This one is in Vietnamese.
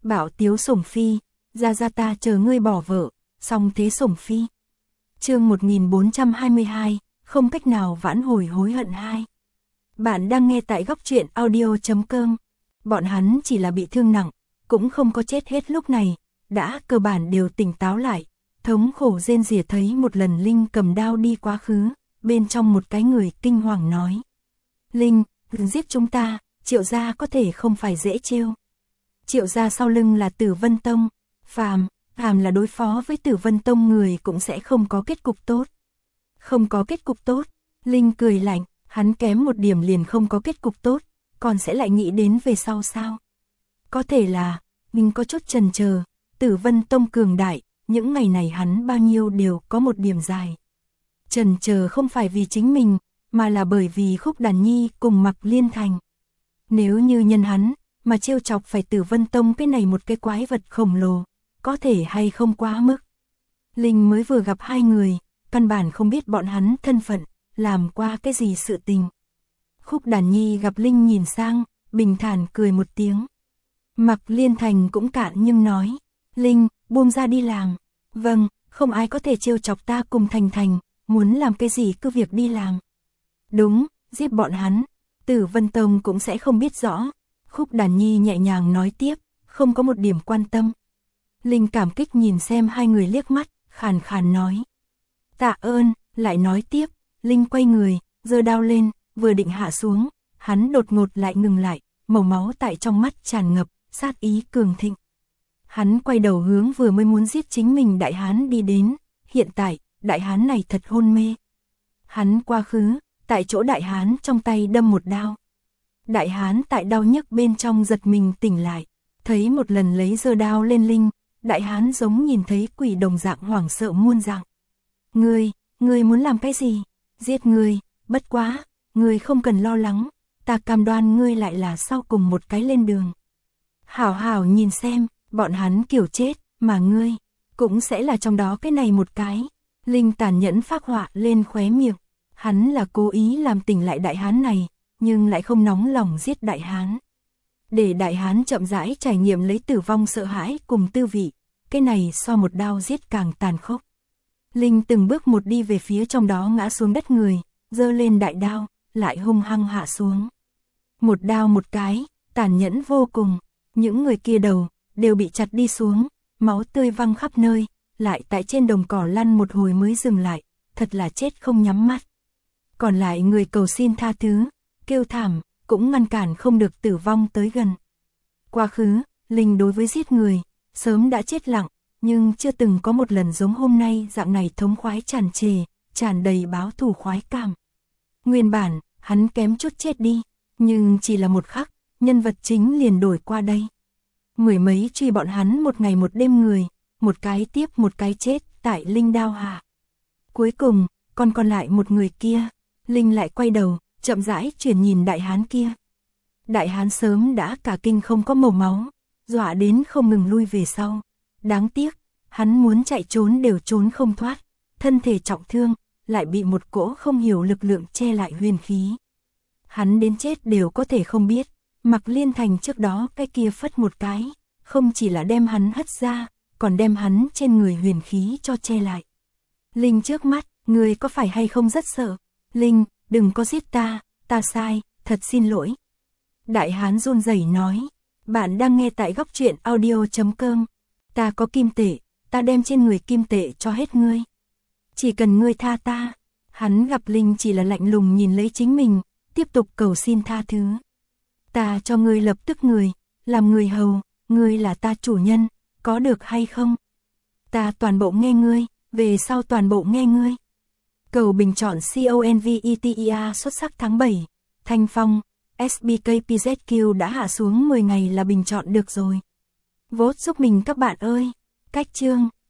Bảo tiếu sủng phi, ra ta chờ ngươi bỏ vợ, xong thế sủng phi. Chương 1422, không cách nào vãn hồi hối hận 2. Bạn đang nghe tại góc truyện audio.com. Bọn hắn chỉ là bị thương nặng, cũng không có chết hết lúc này, đã cơ bản đều tỉnh táo lại. Thống khổ rên rỉ thấy một lần Linh cầm đao đi quá khứ, bên trong một cái người kinh hoàng nói. Linh, giết chúng ta, Triệu gia có thể không phải dễ trêu. Triệu gia sau lưng là Tử Vân Tông, phàm là đối phó với Tử Vân Tông người cũng sẽ không có kết cục tốt. Không có kết cục tốt, Linh cười lạnh, hắn kém một điểm liền không có kết cục tốt, còn sẽ lại nghĩ đến về sau sao? Có thể là, mình có chút chần chờ, Tử Vân Tông cường đại, những ngày này hắn bao nhiêu đều có một điểm dài. Chần chờ không phải vì chính mình, mà là bởi vì Khúc Đàn Nhi cùng Mạc Liên Thành. Nếu như nhân hắn, mà trêu chọc phải Tử Vân Tông cái này một cái quái vật khổng lồ, có thể hay không quá mức. Linh mới vừa gặp hai người, căn bản không biết bọn hắn thân phận, làm qua cái gì sự tình. Khúc Đàn Nhi gặp Linh nhìn sang, bình thản cười một tiếng. Mạc Liên Thành cũng cạn nhưng nói, Linh, buông ra đi làm. Vâng, không ai có thể trêu chọc ta cùng Thành, muốn làm cái gì cứ việc đi làm. Đúng, giết bọn hắn, Tử Vân Tông cũng sẽ không biết rõ. Khúc Đàn Nhi nhẹ nhàng nói tiếp, không có một điểm quan tâm. Linh cảm kích nhìn xem hai người liếc mắt, khàn khàn nói. Tạ ơn, lại nói tiếp, Linh quay người, giơ đao lên, vừa định hạ xuống, hắn đột ngột lại ngừng lại, màu máu tại trong mắt tràn ngập, sát ý cường thịnh. Hắn quay đầu hướng vừa mới muốn giết chính mình đại hán đi đến, hiện tại, đại hán này thật hôn mê. Hắn quá khứ, tại chỗ đại hán trong tay đâm một đao. Đại hán tại đau nhức bên trong giật mình tỉnh lại, thấy một lần lấy giơ đao lên Linh, đại hán giống nhìn thấy quỷ đồng dạng hoảng sợ muôn dạng. Ngươi muốn làm cái gì? Giết ngươi, bất quá, ngươi không cần lo lắng, ta cam đoan ngươi lại là sau cùng một cái lên đường. Hảo hảo nhìn xem, bọn hắn kiểu chết, mà ngươi, cũng sẽ là trong đó cái này một cái. Linh tàn nhẫn phác họa lên khóe miệng, hắn là cố ý làm tỉnh lại đại hán này, nhưng lại không nóng lòng giết đại hán. Để đại hán chậm rãi trải nghiệm lấy tử vong sợ hãi cùng tư vị, cái này so một đao giết càng tàn khốc. Linh từng bước một đi về phía trong đó ngã xuống đất người, giơ lên đại đao, lại hung hăng hạ xuống. Một đao một cái, tàn nhẫn vô cùng, những người kia đầu, đều bị chặt đi xuống, máu tươi văng khắp nơi, lại tại trên đồng cỏ lăn một hồi mới dừng lại, thật là chết không nhắm mắt. Còn lại người cầu xin tha thứ, kêu thảm, cũng ngăn cản không được tử vong tới gần. Quá khứ, Linh đối với giết người, sớm đã chết lặng, nhưng chưa từng có một lần giống hôm nay dạng này thống khoái tràn trề, tràn đầy báo thù khoái cảm. Nguyên bản, hắn kém chút chết đi, nhưng chỉ là một khắc, nhân vật chính liền đổi qua đây. Mười mấy truy bọn hắn một ngày một đêm người, một cái tiếp một cái chết tại Linh đao hạ. Cuối cùng, còn lại một người kia, Linh lại quay đầu, chậm rãi chuyển nhìn đại hán kia. Đại hán sớm đã cả kinh không có màu máu, dọa đến không ngừng lui về sau. Đáng tiếc, hắn muốn chạy trốn đều trốn không thoát, thân thể trọng thương, lại bị một cỗ không hiểu lực lượng che lại huyền khí. Hắn đến chết đều có thể không biết, Mạc Liên Thành trước đó cái kia phất một cái, không chỉ là đem hắn hất ra, còn đem hắn trên người huyền khí cho che lại. Linh trước mắt, người có phải hay không rất sợ? Linh, đừng có giết ta sai, thật xin lỗi. Đại hán run rẩy nói, bạn đang nghe tại góc truyện audio.com. Ta có kim tệ, ta đem trên người kim tệ cho hết ngươi. Chỉ cần ngươi tha ta. Hắn gặp Linh chỉ là lạnh lùng nhìn lấy chính mình, tiếp tục cầu xin tha thứ. Ta cho ngươi lập tức người, làm người hầu, ngươi là ta chủ nhân, có được hay không? Ta toàn bộ nghe ngươi, về sau toàn bộ nghe ngươi. Cầu bình chọn CONVETEA xuất sắc tháng 7, Thanh Phong, SBKPZQ đã hạ xuống 10 ngày là bình chọn được rồi. Vote giúp mình các bạn ơi. Cách chương,